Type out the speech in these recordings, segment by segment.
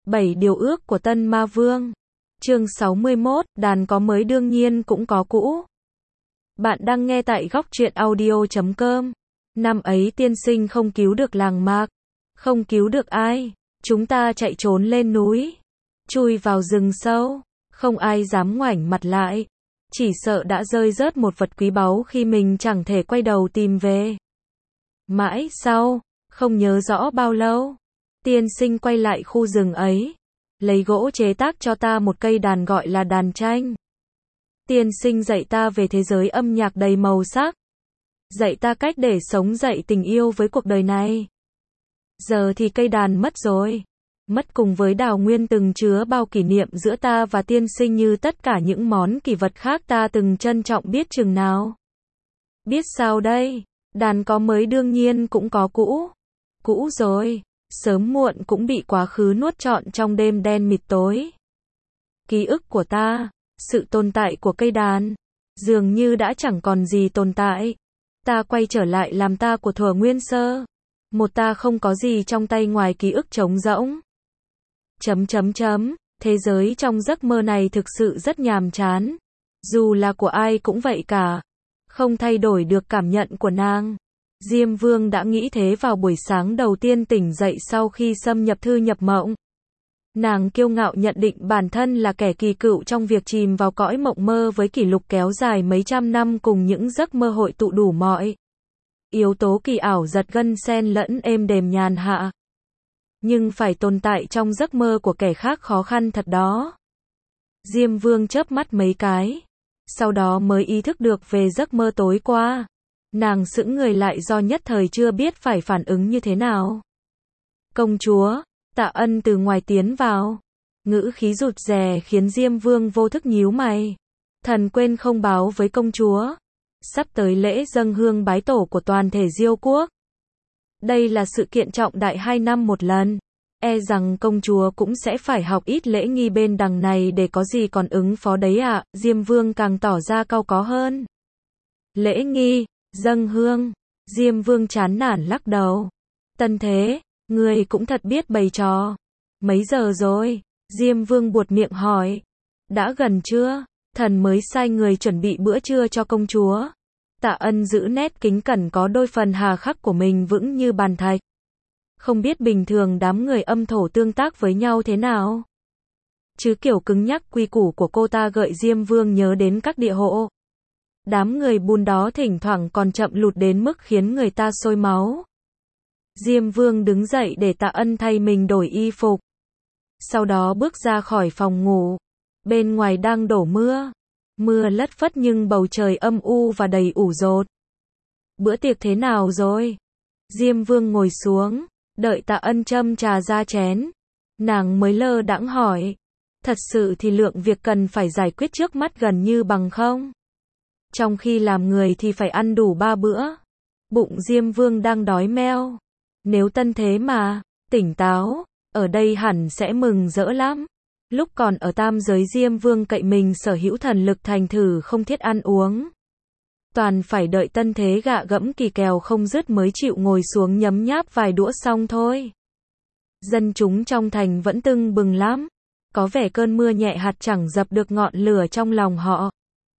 7 điều ước của Tân Ma Vương. Chương 61, đàn có mới đương nhiên cũng có cũ. Bạn đang nghe tại góc truyện audio.com. Năm ấy tiên sinh không cứu được làng mạc. Không cứu được ai. Chúng ta chạy trốn lên núi. Chui vào rừng sâu. Không ai dám ngoảnh mặt lại. Chỉ sợ đã rơi rớt một vật quý báu khi mình chẳng thể quay đầu tìm về. Mãi sau, không nhớ rõ bao lâu, tiên sinh quay lại khu rừng ấy, lấy gỗ chế tác cho ta một cây đàn gọi là đàn tranh. Tiên sinh dạy ta về thế giới âm nhạc đầy màu sắc, dạy ta cách để sống dậy tình yêu với cuộc đời này. Giờ thì cây đàn mất rồi, mất cùng với đào nguyên từng chứa bao kỷ niệm giữa ta và tiên sinh như tất cả những món kỷ vật khác ta từng trân trọng biết chừng nào. Biết sao đây, đàn có mới đương nhiên cũng có cũ. Cũ rồi, sớm muộn cũng bị quá khứ nuốt trọn trong đêm đen mịt tối. Ký ức của ta, sự tồn tại của cây đàn, dường như đã chẳng còn gì tồn tại. Ta quay trở lại làm ta của thuở nguyên sơ. Một ta không có gì trong tay ngoài ký ức trống rỗng. Thế giới trong giấc mơ này thực sự rất nhàm chán. Dù là của ai cũng vậy cả. Không thay đổi được cảm nhận của nàng. Diêm Vương đã nghĩ thế vào buổi sáng đầu tiên tỉnh dậy sau khi xâm nhập thư nhập mộng. Nàng kiêu ngạo nhận định bản thân là kẻ kỳ cựu trong việc chìm vào cõi mộng mơ với kỷ lục kéo dài mấy trăm năm cùng những giấc mơ hội tụ đủ mọi yếu tố kỳ ảo giật gân xen lẫn êm đềm nhàn hạ. Nhưng phải tồn tại trong giấc mơ của kẻ khác khó khăn thật đó. Diêm Vương chớp mắt mấy cái, sau đó mới ý thức được về giấc mơ tối qua. Nàng sững người lại do nhất thời chưa biết phải phản ứng như thế nào. Công chúa, Tạ Ân từ ngoài tiến vào. Ngữ khí rụt rè khiến Diêm Vương vô thức nhíu mày. Thần quên không báo với công chúa. Sắp tới lễ dâng hương bái tổ của toàn thể Diêu quốc. Đây là sự kiện trọng đại 2 năm một lần. E rằng công chúa cũng sẽ phải học ít lễ nghi bên đằng này để có gì còn ứng phó đấy ạ. Diêm Vương càng tỏ ra cau có hơn. Lễ nghi, dâng hương. Diêm Vương chán nản lắc đầu. Tân thế, người cũng thật biết bày trò. Mấy giờ rồi? Diêm Vương buột miệng hỏi. Đã gần chưa? Thần mới sai người chuẩn bị bữa trưa cho công chúa. Tạ Ân giữ nét kính cẩn có đôi phần hà khắc của mình vững như bàn thạch. Không biết bình thường đám người âm thổ tương tác với nhau thế nào. Chứ kiểu cứng nhắc quy củ của cô ta gợi Diêm Vương nhớ đến các địa hộ. Đám người bùn đó thỉnh thoảng còn chậm lụt đến mức khiến người ta sôi máu. Diêm Vương đứng dậy để Tạ Ân thay mình đổi y phục. Sau đó bước ra khỏi phòng ngủ. Bên ngoài đang đổ mưa. Mưa lất phất nhưng bầu trời âm u và đầy ủ rột. Bữa tiệc thế nào rồi? Diêm Vương ngồi xuống, đợi Tạ Ân châm trà ra chén. Nàng mới lơ đãng hỏi. Thật sự thì lượng việc cần phải giải quyết trước mắt gần như bằng không? Trong khi làm người thì phải ăn đủ 3 bữa. Bụng Diêm Vương đang đói meo. Nếu tân thế mà tỉnh táo, ở đây hẳn sẽ mừng rỡ lắm. Lúc còn ở tam giới Diêm Vương cậy mình sở hữu thần lực thành thử không thiết ăn uống. Toàn phải đợi tân thế gạ gẫm kỳ kèo không dứt mới chịu ngồi xuống nhấm nháp vài đũa xong thôi. Dân chúng trong thành vẫn tưng bừng lắm. Có vẻ cơn mưa nhẹ hạt chẳng dập được ngọn lửa trong lòng họ.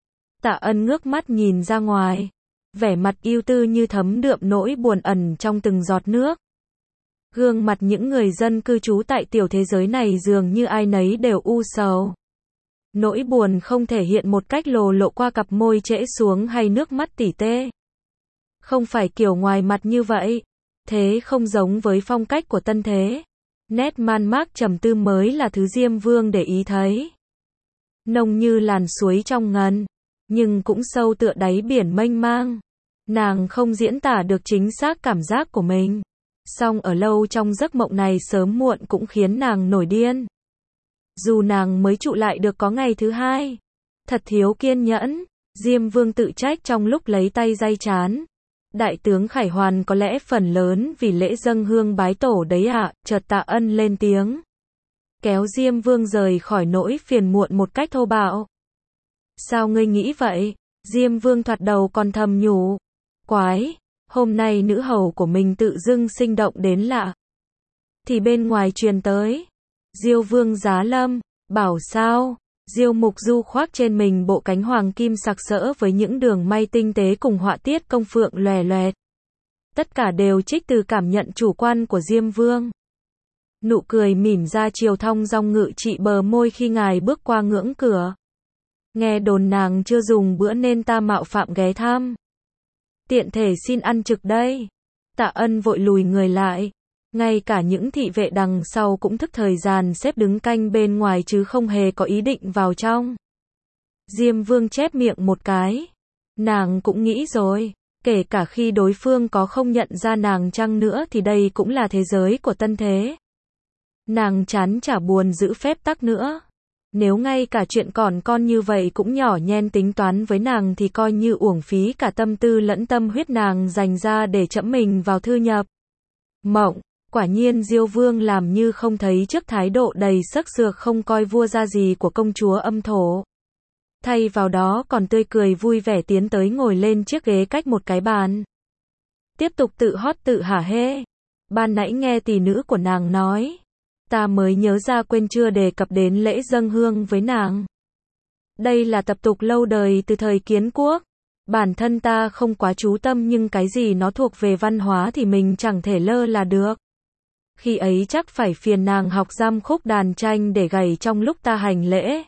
Tạ Ân ngước mắt nhìn ra ngoài. Vẻ mặt ưu tư như thấm đượm nỗi buồn ẩn trong từng giọt nước. Gương mặt những người dân cư trú tại tiểu thế giới này dường như ai nấy đều u sầu. Nỗi buồn không thể hiện một cách lồ lộ qua cặp môi trễ xuống hay nước mắt tỉ tê. Không phải kiểu ngoài mặt như vậy. Thế không giống với phong cách của tân thế. Nét man mác trầm tư mới là thứ Diêm Vương để ý thấy. Nông như làn suối trong ngần, nhưng cũng sâu tựa đáy biển mênh mang. Nàng không diễn tả được chính xác cảm giác của mình. Song ở lâu trong giấc mộng này sớm muộn cũng khiến nàng nổi điên. Dù nàng mới trụ lại được có ngày thứ 2. Thật thiếu kiên nhẫn. Diêm Vương tự trách trong lúc lấy tay day trán. Đại tướng Khải Hoàn có lẽ phần lớn vì lễ dâng hương bái tổ đấy ạ. Chợt Tạ Ân lên tiếng. Kéo Diêm Vương rời khỏi nỗi phiền muộn một cách thô bạo. Sao ngươi nghĩ vậy? Diêm Vương thoạt đầu còn thầm nhủ. Quái, hôm nay nữ hầu của mình tự dưng sinh động đến lạ. Thì bên ngoài truyền tới. Diêu Vương giá lâm, bảo sao? Diêu Mục Du khoác trên mình bộ cánh hoàng kim sặc sỡ với những đường may tinh tế cùng họa tiết công phượng lòe loẹt. Tất cả đều trích từ cảm nhận chủ quan của Diêm Vương. Nụ cười mỉm ra chiều thong dong ngự trị bờ môi khi ngài bước qua ngưỡng cửa. Nghe đồn nàng chưa dùng bữa nên ta mạo phạm ghé thăm. Tiện thể xin ăn trực đây. Tạ Ân vội lùi người lại. Ngay cả những thị vệ đằng sau cũng thức thời dàn xếp đứng canh bên ngoài chứ không hề có ý định vào trong. Diêm Vương chép miệng một cái. Nàng cũng nghĩ rồi. Kể cả khi đối phương có không nhận ra nàng chăng nữa thì đây cũng là thế giới của tân thế. Nàng chán chả buồn giữ phép tắc nữa. Nếu ngay cả chuyện còn con như vậy cũng nhỏ nhen tính toán với nàng thì coi như uổng phí cả tâm tư lẫn tâm huyết nàng dành ra để chẫm mình vào thư nhập mộng. Quả nhiên Diêu Vương làm như không thấy trước thái độ đầy sắc sược không coi vua ra gì của công chúa Âm Thổ. Thay vào đó còn tươi cười vui vẻ tiến tới ngồi lên chiếc ghế cách một cái bàn. Tiếp tục tự hót tự hả hê. Ban nãy nghe tỷ nữ của nàng nói. Ta mới nhớ ra quên chưa đề cập đến lễ dâng hương với nàng. Đây là tập tục lâu đời từ thời Kiến Quốc. Bản thân ta không quá chú tâm nhưng cái gì nó thuộc về văn hóa thì mình chẳng thể lơ là được. Khi ấy chắc phải phiền nàng học giam khúc đàn tranh để gảy trong lúc ta hành lễ.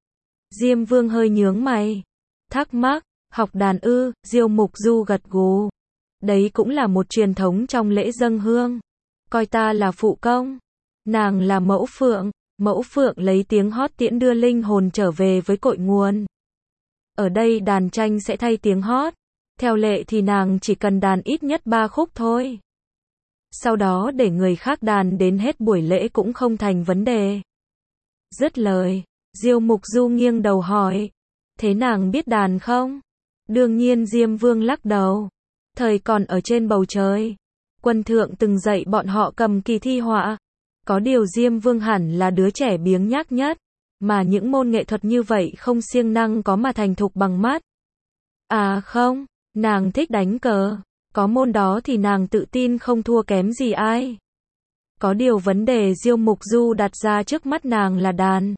Diêm Vương hơi nhướng mày. Thắc mắc, học đàn ư? Diêu Mục Du gật gù. Đấy cũng là một truyền thống trong lễ dâng hương. Coi ta là phụ công. Nàng là mẫu phượng lấy tiếng hót tiễn đưa linh hồn trở về với cội nguồn. Ở đây đàn tranh sẽ thay tiếng hót. Theo lệ thì nàng chỉ cần đàn ít nhất 3 khúc thôi. Sau đó để người khác đàn đến hết buổi lễ cũng không thành vấn đề. Dứt lời, Diêu Mục Du nghiêng đầu hỏi. Thế nàng biết đàn không? Đương nhiên Diêm Vương lắc đầu. Thời còn ở trên bầu trời, quân thượng từng dạy bọn họ cầm kỳ thi họa. Có điều Diêm Vương hẳn là đứa trẻ biếng nhác nhất, mà những môn nghệ thuật như vậy không siêng năng có mà thành thục bằng mắt. À không, nàng thích đánh cờ, có môn đó thì nàng tự tin không thua kém gì ai. Có điều vấn đề Diêu Mục Du đặt ra trước mắt nàng là đàn.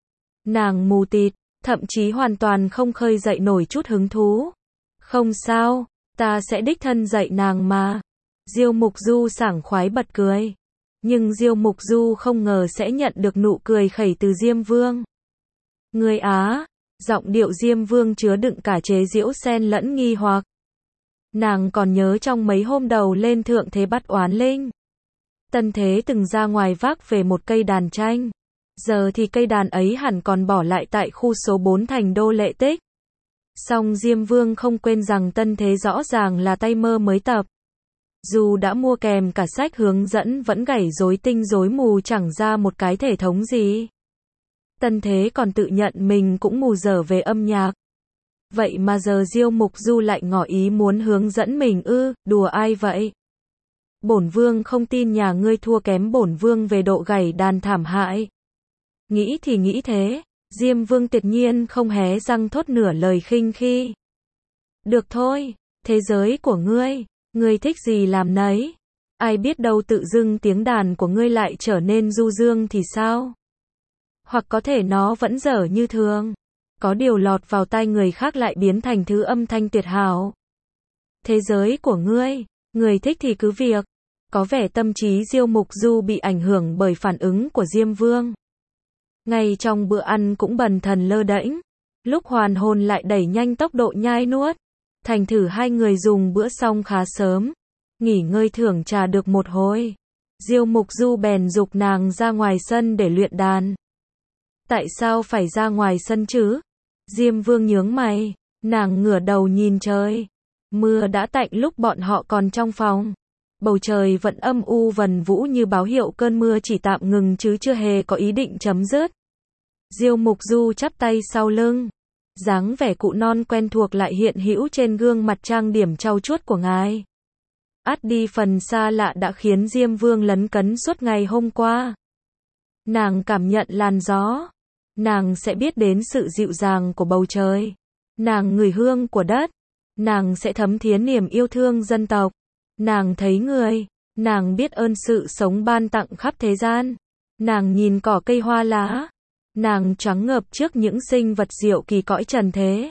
Nàng mù tịt, thậm chí hoàn toàn không khơi dậy nổi chút hứng thú. Không sao, ta sẽ đích thân dạy nàng mà. Diêu Mục Du sảng khoái bật cười. Nhưng Diêu Mục Du không ngờ sẽ nhận được nụ cười khẩy từ Diêm Vương. Ngươi á, giọng điệu Diêm Vương chứa đựng cả chế giễu xen lẫn nghi hoặc. Nàng còn nhớ trong mấy hôm đầu lên thượng thế bắt oán linh. Tân thế từng ra ngoài vác về một cây đàn tranh. Giờ thì cây đàn ấy hẳn còn bỏ lại tại khu số 4 thành đô Lệ Tích. Song Diêm Vương không quên rằng tân thế rõ ràng là tay mơ mới tập. Dù đã mua kèm cả sách hướng dẫn vẫn gảy rối tinh rối mù chẳng ra một cái thể thống gì. Tân thế còn tự nhận mình cũng mù dở về âm nhạc. Vậy mà giờ Diêu Mục Du lại ngỏ ý muốn hướng dẫn mình ư, đùa ai vậy? Bổn Vương không tin nhà ngươi thua kém bổn Vương về độ gảy đàn thảm hại. Nghĩ thì nghĩ thế, Diêm Vương tuyệt nhiên không hé răng thốt nửa lời khinh khi. Được thôi, thế giới của ngươi thích gì làm nấy. Ai biết đâu tự dưng tiếng đàn của ngươi lại trở nên du dương thì sao? Hoặc có thể nó vẫn dở như thường. Có điều lọt vào tai người khác lại biến thành thứ âm thanh tuyệt hảo. Thế giới của ngươi thích thì cứ việc. Có vẻ tâm trí Diêu Mục Du bị ảnh hưởng bởi phản ứng của Diêm Vương. Ngay trong bữa ăn cũng bần thần lơ đễnh. Lúc hoàn hồn lại đẩy nhanh tốc độ nhai nuốt. Thành thử hai người dùng bữa xong khá sớm. Nghỉ ngơi thưởng trà được một hồi. Diêu Mục Du bèn giục nàng ra ngoài sân để luyện đàn. Tại sao phải ra ngoài sân chứ? Diêm Vương nhướng mày. Nàng ngửa đầu nhìn trời. Mưa đã tạnh lúc bọn họ còn trong phòng. Bầu trời vẫn âm u vần vũ như báo hiệu cơn mưa chỉ tạm ngừng chứ chưa hề có ý định chấm dứt. Diêu Mục Du chắp tay sau lưng. Dáng vẻ cụ non quen thuộc lại hiện hữu trên gương mặt trang điểm trau chuốt của ngài. Át đi phần xa lạ đã khiến Diêm Vương lấn cấn suốt ngày hôm qua. Nàng cảm nhận làn gió. Nàng sẽ biết đến sự dịu dàng của bầu trời. Nàng ngửi hương của đất. Nàng sẽ thấm thía niềm yêu thương dân tộc. Nàng thấy người. Nàng biết ơn sự sống ban tặng khắp thế gian. Nàng nhìn cỏ cây hoa lá. Nàng choáng ngợp trước những sinh vật diệu kỳ cõi trần thế.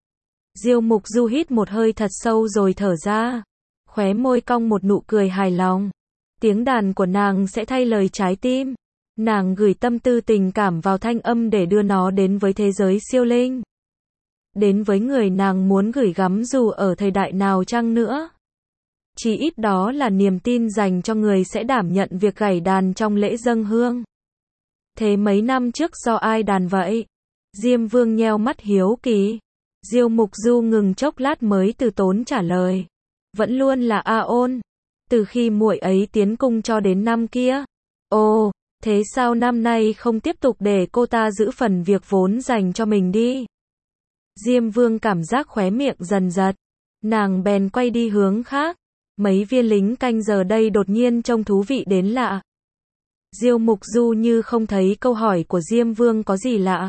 Diêu Mục Du hít một hơi thật sâu rồi thở ra. Khóe môi cong một nụ cười hài lòng. Tiếng đàn của nàng sẽ thay lời trái tim. Nàng gửi tâm tư tình cảm vào thanh âm để đưa nó đến với thế giới siêu linh. Đến với người nàng muốn gửi gắm dù ở thời đại nào chăng nữa. Chỉ ít đó là niềm tin dành cho người sẽ đảm nhận việc gảy đàn trong lễ dâng hương. Thế mấy năm trước do ai đàn vậy? Diêm Vương nheo mắt hiếu kỳ. Diêu Mục Du ngừng chốc lát mới từ tốn trả lời. Vẫn luôn là A Ôn. Từ khi muội ấy tiến cung cho đến năm kia. Ồ, thế sao năm nay không tiếp tục để cô ta giữ phần việc vốn dành cho mình đi? Diêm Vương cảm giác khóe miệng dần giật. Nàng bèn quay đi hướng khác. Mấy viên lính canh giờ đây đột nhiên trông thú vị đến lạ. Diêu Mục Du như không thấy câu hỏi của Diêm Vương có gì lạ.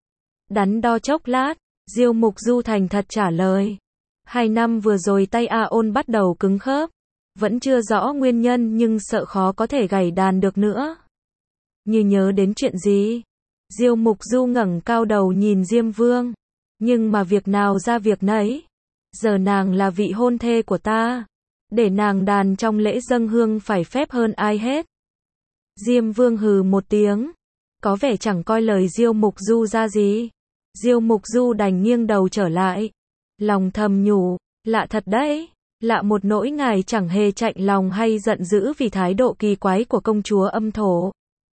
Đắn đo chốc lát, Diêu Mục Du thành thật trả lời. 2 năm vừa rồi tay A Ôn bắt đầu cứng khớp. Vẫn chưa rõ nguyên nhân nhưng sợ khó có thể gảy đàn được nữa. Như nhớ đến chuyện gì? Diêu Mục Du ngẩng cao đầu nhìn Diêm Vương. Nhưng mà việc nào ra việc nấy. Giờ nàng là vị hôn thê của ta. Để nàng đàn trong lễ dâng hương phải phép hơn ai hết. Diêm Vương hừ một tiếng. Có vẻ chẳng coi lời Diêu Mục Du ra gì. Diêu Mục Du đành nghiêng đầu trở lại. Lòng thầm nhủ, lạ thật đấy. Lạ một nỗi ngài chẳng hề chạnh lòng hay giận dữ vì thái độ kỳ quái của công chúa Âm Thổ.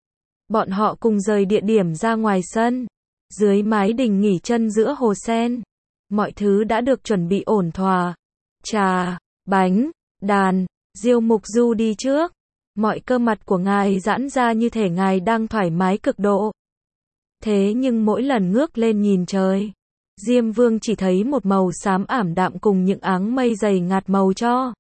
Bọn họ cùng rời địa điểm ra ngoài sân. Dưới mái đình nghỉ chân giữa hồ sen. Mọi thứ đã được chuẩn bị ổn thỏa. Trà, bánh, đàn. Diêu Mục Du đi trước. Mọi cơ mặt của ngài giãn ra như thể ngài đang thoải mái cực độ. Thế nhưng mỗi lần ngước lên nhìn trời, Diêm Vương chỉ thấy một màu xám ảm đạm cùng những áng mây dày ngạt màu cho.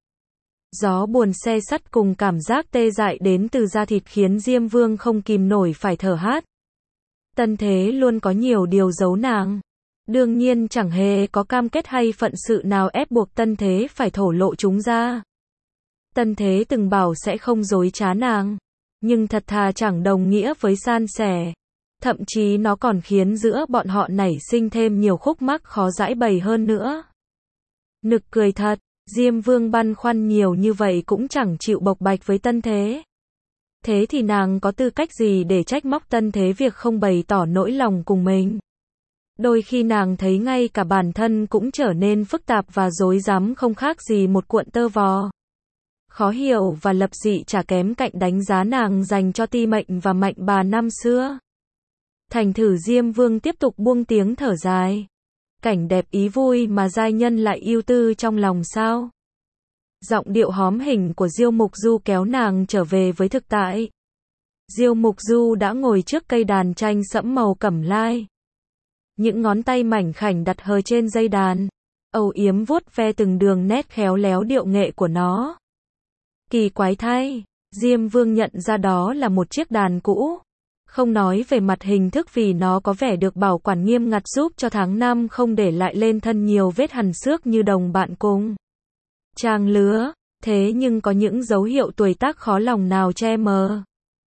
Gió buồn se sắt cùng cảm giác tê dại đến từ da thịt khiến Diêm Vương không kìm nổi phải thở hắt. Tân thế luôn có nhiều điều giấu nàng. Đương nhiên chẳng hề có cam kết hay phận sự nào ép buộc tân thế phải thổ lộ chúng ra. Tân thế từng bảo sẽ không dối trá nàng. Nhưng thật thà chẳng đồng nghĩa với san sẻ. Thậm chí nó còn khiến giữa bọn họ nảy sinh thêm nhiều khúc mắc khó giãi bày hơn nữa. Nực cười thật, Diêm Vương băn khoăn nhiều như vậy cũng chẳng chịu bộc bạch với tân thế. Thế thì nàng có tư cách gì để trách móc tân thế việc không bày tỏ nỗi lòng cùng mình. Đôi khi nàng thấy ngay cả bản thân cũng trở nên phức tạp và rối rắm không khác gì một cuộn tơ vò. Khó hiểu và lập dị chả kém cạnh đánh giá nàng dành cho Ti Mệnh và Mạnh Bà năm xưa. Thành thử Diêm Vương tiếp tục buông tiếng thở dài. Cảnh đẹp ý vui mà giai nhân lại yêu tư trong lòng sao? Giọng điệu hóm hỉnh của Diêu Mục Du kéo nàng trở về với thực tại. Diêu Mục Du đã ngồi trước cây đàn tranh sẫm màu cẩm lai. Những ngón tay mảnh khảnh đặt hờ trên dây đàn, âu yếm vuốt ve từng đường nét khéo léo điệu nghệ của nó. Kỳ quái thay, Diêm Vương nhận ra đó là một chiếc đàn cũ. Không nói về mặt hình thức vì nó có vẻ được bảo quản nghiêm ngặt giúp cho tháng năm không để lại lên thân nhiều vết hằn xước như đồng bạn cùng trang lứa, thế nhưng có những dấu hiệu tuổi tác khó lòng nào che mờ.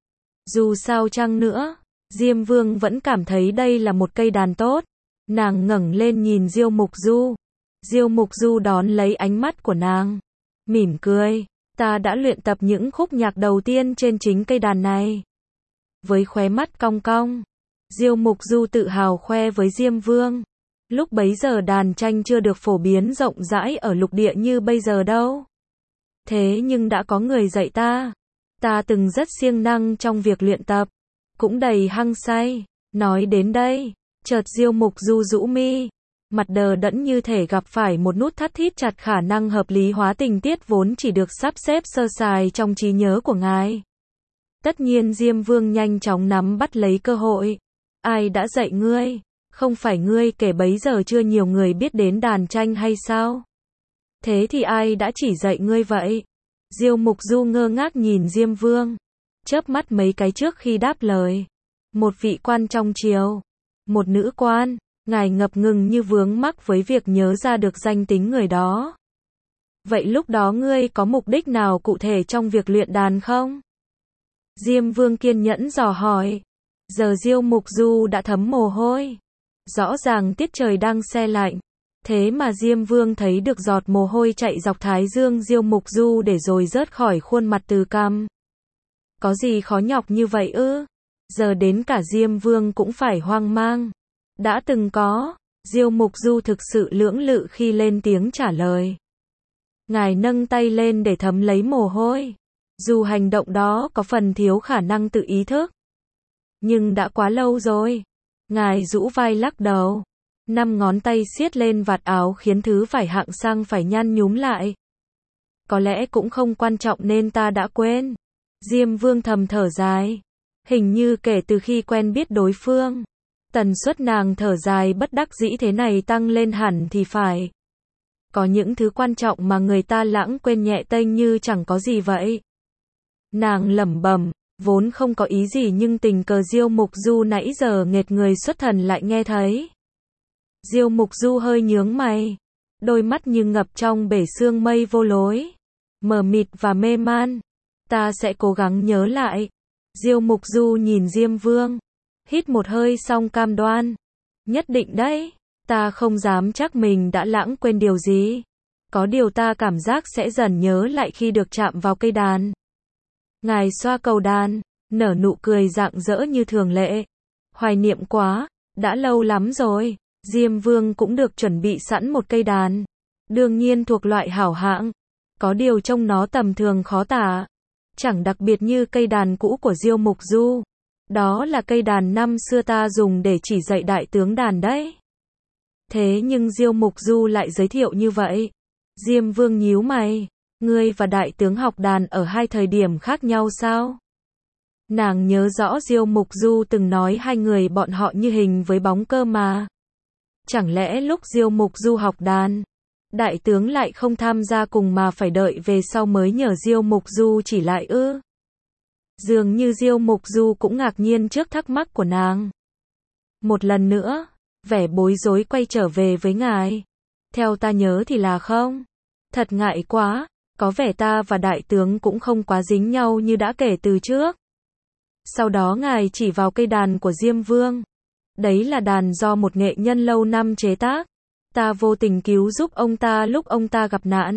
Dù sao chăng nữa, Diêm Vương vẫn cảm thấy đây là một cây đàn tốt. Nàng ngẩng lên nhìn Diêu Mục Du. Diêu Mục Du đón lấy ánh mắt của nàng, mỉm cười. Ta đã luyện tập những khúc nhạc đầu tiên trên chính cây đàn này. Với khóe mắt cong cong, Diêu Mục Du tự hào khoe với Diêm Vương. Lúc bấy giờ đàn tranh chưa được phổ biến rộng rãi ở lục địa như bây giờ đâu. Thế nhưng đã có người dạy ta. Ta từng rất siêng năng trong việc luyện tập. Cũng đầy hăng say. Nói đến đây, chợt Diêu Mục Du rũ mi. Mặt đờ đẫn như thể gặp phải một nút thắt thít chặt khả năng hợp lý hóa tình tiết vốn chỉ được sắp xếp sơ sài trong trí nhớ của ngài. Tất nhiên Diêm Vương nhanh chóng nắm bắt lấy cơ hội. Ai đã dạy ngươi? Không phải ngươi kể bấy giờ chưa nhiều người biết đến đàn tranh hay sao? Thế thì ai đã chỉ dạy ngươi vậy? Diêu Mục Du ngơ ngác nhìn Diêm Vương, chớp mắt mấy cái trước khi đáp lời. Một vị quan trong triều, một nữ quan. Ngài ngập ngừng như vướng mắc với việc nhớ ra được danh tính người đó. Vậy lúc đó ngươi có mục đích nào cụ thể trong việc luyện đàn không? Diêm Vương kiên nhẫn dò hỏi. Giờ Diêu Mục Du đã thấm mồ hôi. Rõ ràng tiết trời đang se lạnh. Thế mà Diêm Vương thấy được giọt mồ hôi chạy dọc thái dương Diêu Mục Du để rồi rớt khỏi khuôn mặt từ cằm. Có gì khó nhọc như vậy ư? Giờ đến cả Diêm Vương cũng phải hoang mang. Đã từng có. Diêu Mục Du thực sự lưỡng lự khi lên tiếng trả lời. Ngài nâng tay lên để thấm lấy mồ hôi. Dù hành động đó có phần thiếu khả năng tự ý thức. Nhưng đã quá lâu rồi. Ngài rũ vai lắc đầu. 5 ngón tay siết lên vạt áo khiến thứ vải hạng sang phải nhăn nhúm lại. Có lẽ cũng không quan trọng nên ta đã quên. Diêm Vương thầm thở dài. Hình như kể từ khi quen biết đối phương, tần suất nàng thở dài bất đắc dĩ thế này tăng lên hẳn thì phải. Có những thứ quan trọng mà người ta lãng quên nhẹ tênh như chẳng có gì vậy. Nàng lẩm bẩm, vốn không có ý gì nhưng tình cờ Diêu Mục Du nãy giờ nghệt người xuất thần lại nghe thấy. Diêu Mục Du hơi nhướng mày, đôi mắt như ngập trong bể sương mây vô lối, mờ mịt và mê man. Ta sẽ cố gắng nhớ lại. Diêu Mục Du nhìn Diêm Vương, hít một hơi xong cam đoan. Nhất định đấy, ta không dám chắc mình đã lãng quên điều gì. Có điều ta cảm giác sẽ dần nhớ lại khi được chạm vào cây đàn. Ngài xoa cầu đàn, nở nụ cười rạng rỡ như thường lệ. Hoài niệm quá, đã lâu lắm rồi. Diêm Vương cũng được chuẩn bị sẵn một cây đàn. Đương nhiên thuộc loại hảo hạng. Có điều trông nó tầm thường khó tả. Chẳng đặc biệt như cây đàn cũ của Diêu Mục Du. Đó là cây đàn năm xưa ta dùng để chỉ dạy đại tướng đàn đấy. Thế nhưng Diêu Mục Du lại giới thiệu như vậy. Diêm Vương nhíu mày. Ngươi và đại tướng học đàn ở hai thời điểm khác nhau sao? Nàng nhớ rõ Diêu Mục Du từng nói hai người bọn họ như hình với bóng cơ mà. Chẳng lẽ lúc Diêu Mục Du học đàn, đại tướng lại không tham gia cùng mà phải đợi về sau mới nhờ Diêu Mục Du chỉ lại ư? Dường như Diêu Mục Du cũng ngạc nhiên trước thắc mắc của nàng. Một lần nữa, vẻ bối rối quay trở về với ngài. Theo ta nhớ thì là không. Thật ngại quá, có vẻ ta và đại tướng cũng không quá dính nhau như đã kể từ trước. Sau đó ngài chỉ vào cây đàn của Diêm Vương. Đấy là đàn do một nghệ nhân lâu năm chế tác. Ta vô tình cứu giúp ông ta lúc ông ta gặp nạn.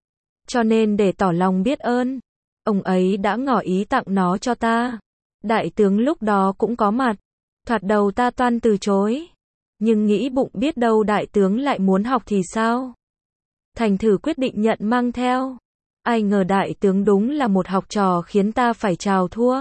Cho nên để tỏ lòng biết ơn, ông ấy đã ngỏ ý tặng nó cho ta. Đại tướng lúc đó cũng có mặt. Thoạt đầu ta toan từ chối. Nhưng nghĩ bụng biết đâu đại tướng lại muốn học thì sao? Thành thử quyết định nhận mang theo. Ai ngờ đại tướng đúng là một học trò khiến ta phải chào thua.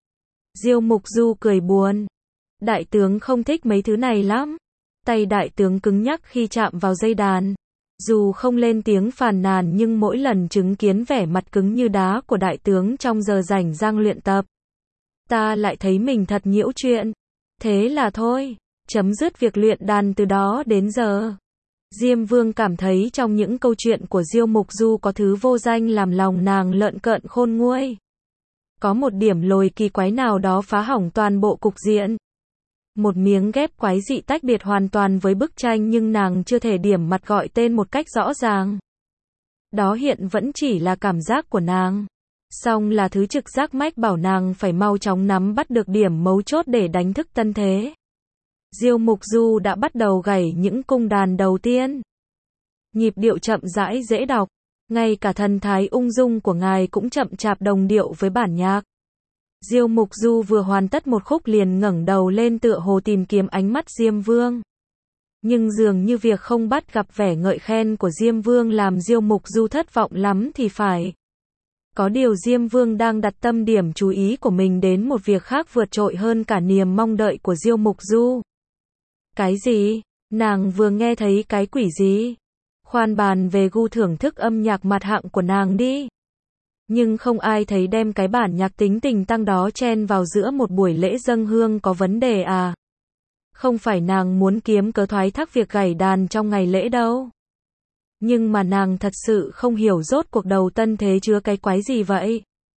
Diêu Mục Du cười buồn. Đại tướng không thích mấy thứ này lắm. Tay đại tướng cứng nhắc khi chạm vào dây đàn. Dù không lên tiếng phàn nàn nhưng mỗi lần chứng kiến vẻ mặt cứng như đá của đại tướng trong giờ rảnh rang luyện tập, ta lại thấy mình thật nhiễu chuyện. Thế là thôi, chấm dứt việc luyện đàn từ đó đến giờ. Diêm Vương cảm thấy trong những câu chuyện của Diêu Mục Du có thứ vô danh làm lòng nàng lợn cợn khôn nguôi. Có một điểm lồi kỳ quái nào đó phá hỏng toàn bộ cục diện. Một miếng ghép quái dị tách biệt hoàn toàn với bức tranh nhưng nàng chưa thể điểm mặt gọi tên một cách rõ ràng. Đó hiện vẫn chỉ là cảm giác của nàng. Song là thứ trực giác mách bảo nàng phải mau chóng nắm bắt được điểm mấu chốt để đánh thức tân thế. Diêu Mục Du đã bắt đầu gảy những cung đàn đầu tiên. Nhịp điệu chậm rãi dễ đọc. Ngay cả thần thái ung dung của ngài cũng chậm chạp đồng điệu với bản nhạc. Diêu Mục Du vừa hoàn tất một khúc liền ngẩng đầu lên tựa hồ tìm kiếm ánh mắt Diêm Vương. Nhưng dường như việc không bắt gặp vẻ ngợi khen của Diêm Vương làm Diêu Mục Du thất vọng lắm thì phải. Có điều Diêm Vương đang đặt tâm điểm chú ý của mình đến một việc khác vượt trội hơn cả niềm mong đợi của Diêu Mục Du. Cái gì? Nàng vừa nghe thấy cái quỷ gì? Khoan bàn về gu thưởng thức âm nhạc mặt hạng của nàng đi. Nhưng không ai thấy đem cái bản nhạc tính tình tăng đó chen vào giữa một buổi lễ dâng hương có vấn đề à? Không phải nàng muốn kiếm cớ thoái thác việc gảy đàn trong ngày lễ đâu. Nhưng mà nàng thật sự không hiểu rốt cuộc đầu tân thế chứa cái quái gì vậy.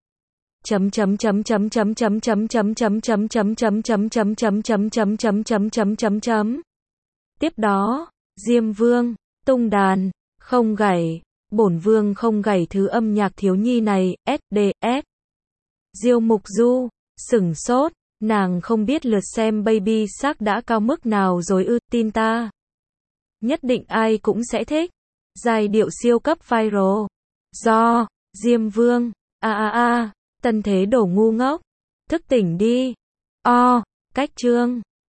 Tiếp đó, Diêm Vương tung đàn, không gảy. Bổn vương không gảy thứ âm nhạc thiếu nhi này, SDS. Diêu Mục Du sửng sốt, nàng không biết lượt xem Baby Shark đã cao mức nào rồi ư, tin ta. Nhất định ai cũng sẽ thích. Giai điệu siêu cấp viral. Do Diêm Vương. Tân thế đổ ngu ngốc. Thức tỉnh đi. Cách chương